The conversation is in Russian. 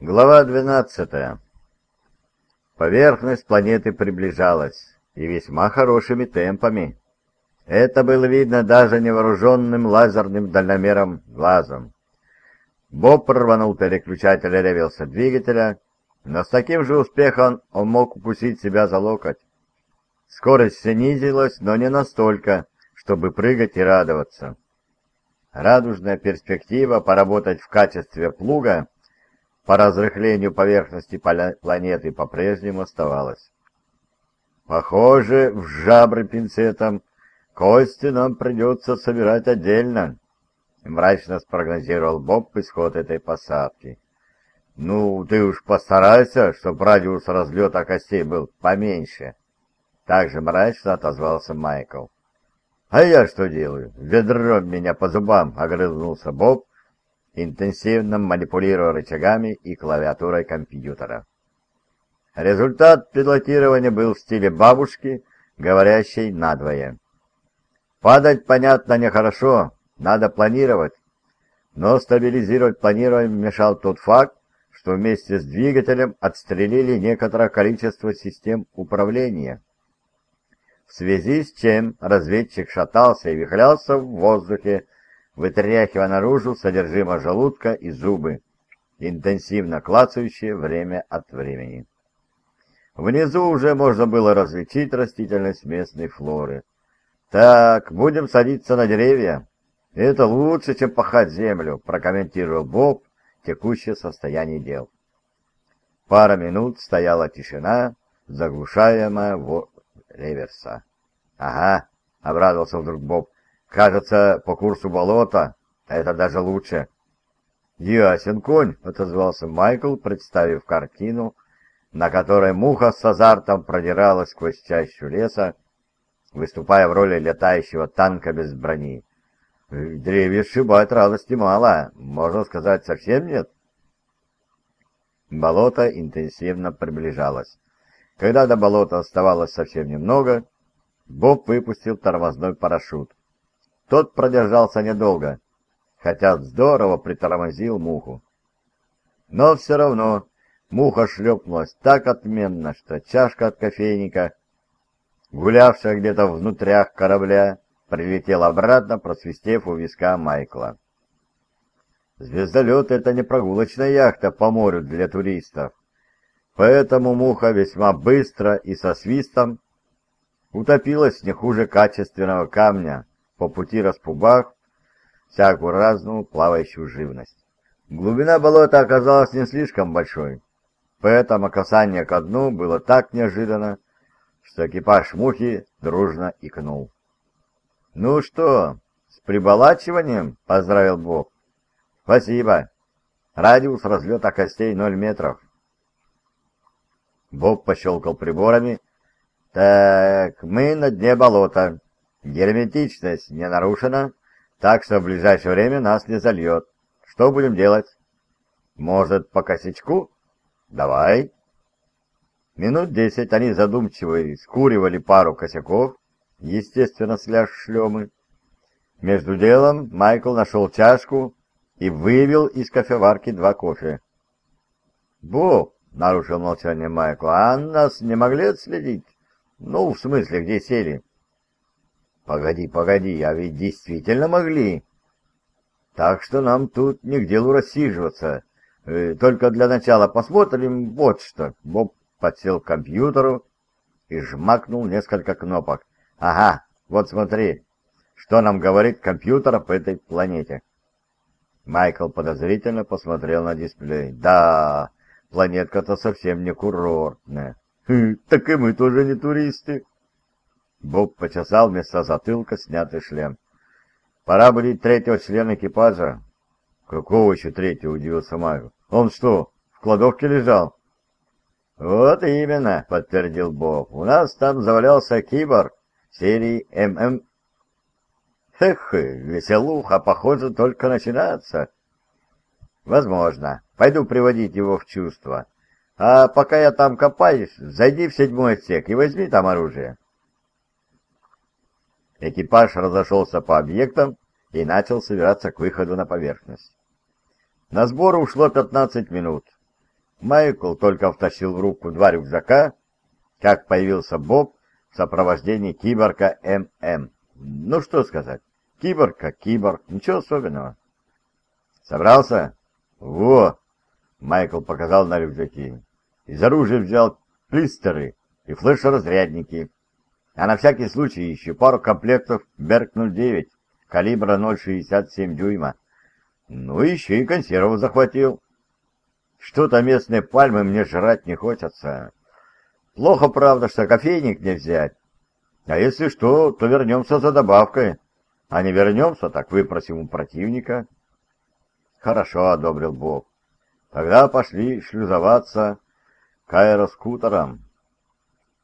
Глава 12. Поверхность планеты приближалась, и весьма хорошими темпами. Это было видно даже невооруженным лазерным дальномером глазом. Боб рванул переключатель реверса двигателя, но с таким же успехом он мог укусить себя за локоть. Скорость снизилась, но не настолько, чтобы прыгать и радоваться. Радужная перспектива поработать в качестве плуга по разрыхлению поверхности планеты по-прежнему оставалась. Похоже, в жабры пинцетом кости нам придется собирать отдельно, мрачно спрогнозировал Боб исход этой посадки. Ну, ты уж постарайся, чтобы радиус разлета костей был поменьше. Также мрачно отозвался Майкл. А я что делаю? Ведром меня по зубам, огрызнулся Боб, интенсивно манипулируя рычагами и клавиатурой компьютера. Результат пилотирования был в стиле бабушки, говорящей надвое. Падать, понятно, нехорошо, надо планировать. Но стабилизировать планирование мешал тот факт, что вместе с двигателем отстрелили некоторое количество систем управления. В связи с чем разведчик шатался и вихлялся в воздухе, вытряхивая наружу содержимое желудка и зубы, интенсивно клацающие время от времени. Внизу уже можно было различить растительность местной флоры. «Так, будем садиться на деревья. Это лучше, чем пахать землю», — прокомментировал Боб текущее состояние дел. Пара минут стояла тишина, заглушаемая реверса. «Ага», — обрадовался вдруг Боб, — «кажется, по курсу болота. Это даже лучше». «Ясен конь», — отозвался Майкл, представив картину, на которой муха с азартом продиралась сквозь чащу леса, выступая в роли летающего танка без брони. «Деревья сшибать радости мало, можно сказать, совсем нет». Болото интенсивно приближалось. Когда до болота оставалось совсем немного, Боб выпустил тормозной парашют. Тот продержался недолго, хотя здорово притормозил муху. Но все равно муха шлепнулась так отменно, что чашка от кофейника, гулявшая где-то внутрях корабля, прилетела обратно, просвистев у виска Майкла. Звездолет — это не прогулочная яхта по морю для туристов, поэтому муха весьма быстро и со свистом утопилась не хуже качественного камня, по пути распугав всякую разную плавающую живность. Глубина болота оказалась не слишком большой, поэтому касание ко дну было так неожиданно, что экипаж мухи дружно икнул. «Ну что, с приболачиванием?» — поздравил Боб. «Спасибо. Радиус разлета костей 0 метров». Боб пощелкал приборами. «Так, мы на дне болота. Герметичность не нарушена, так что в ближайшее время нас не зальет. Что будем делать? Может, по косячку? Давай». Минут 10 они задумчиво скуривали пару косяков, естественно, шлемы. Между делом Майкл нашел чашку и вывел из кофеварки 2 кофе. «Боб», — нарушил молчание Майкл, — «а нас не могли отследить? Ну, в смысле, где сели?» «Погоди, а ведь действительно могли. Так что нам тут не к делу рассиживаться. Только для начала посмотрим вот что». Боб подсел к компьютеру и жмакнул несколько кнопок. «Ага, вот смотри, что нам говорит компьютер по этой планете». Майкл подозрительно посмотрел на дисплей. «Да, планетка-то совсем не курортная». «Так и мы тоже не туристы». Боб почесал вместо затылка снятый шлем. «Пора будить 3-го члена экипажа». «Какого еще 3-го?» — удивился Майкл. «Он что, в кладовке лежал?» «Вот именно», — подтвердил Боб. «У нас там завалялся киборг серии ММ». «Эх, веселуха, похоже, только начинается». «Возможно. Пойду приводить его в чувство. А пока я там копаюсь, зайди в 7-й отсек и возьми там оружие». Экипаж разошелся по объектам и начал собираться к выходу на поверхность. На сбор ушло 15 минут. Майкл только втащил в руку 2 рюкзака, как появился Боб в сопровождении киборга ММ. Ну что сказать, киборг как киборг, ничего особенного. Собрался? Во! Майкл показал на рюкзаки. Из оружия взял плистеры и флеш-разрядники, а на всякий случай еще пару комплектов Берг-09 калибра 0,67 дюйма. Ну еще и консерву захватил. Что-то местные пальмы мне жрать не хочется. Плохо, правда, что кофейник не взять. А если что, то вернемся за добавкой. А не вернемся, так выпросим у противника. Хорошо, одобрил Боб. Тогда пошли шлюзоваться к аэроскутерам.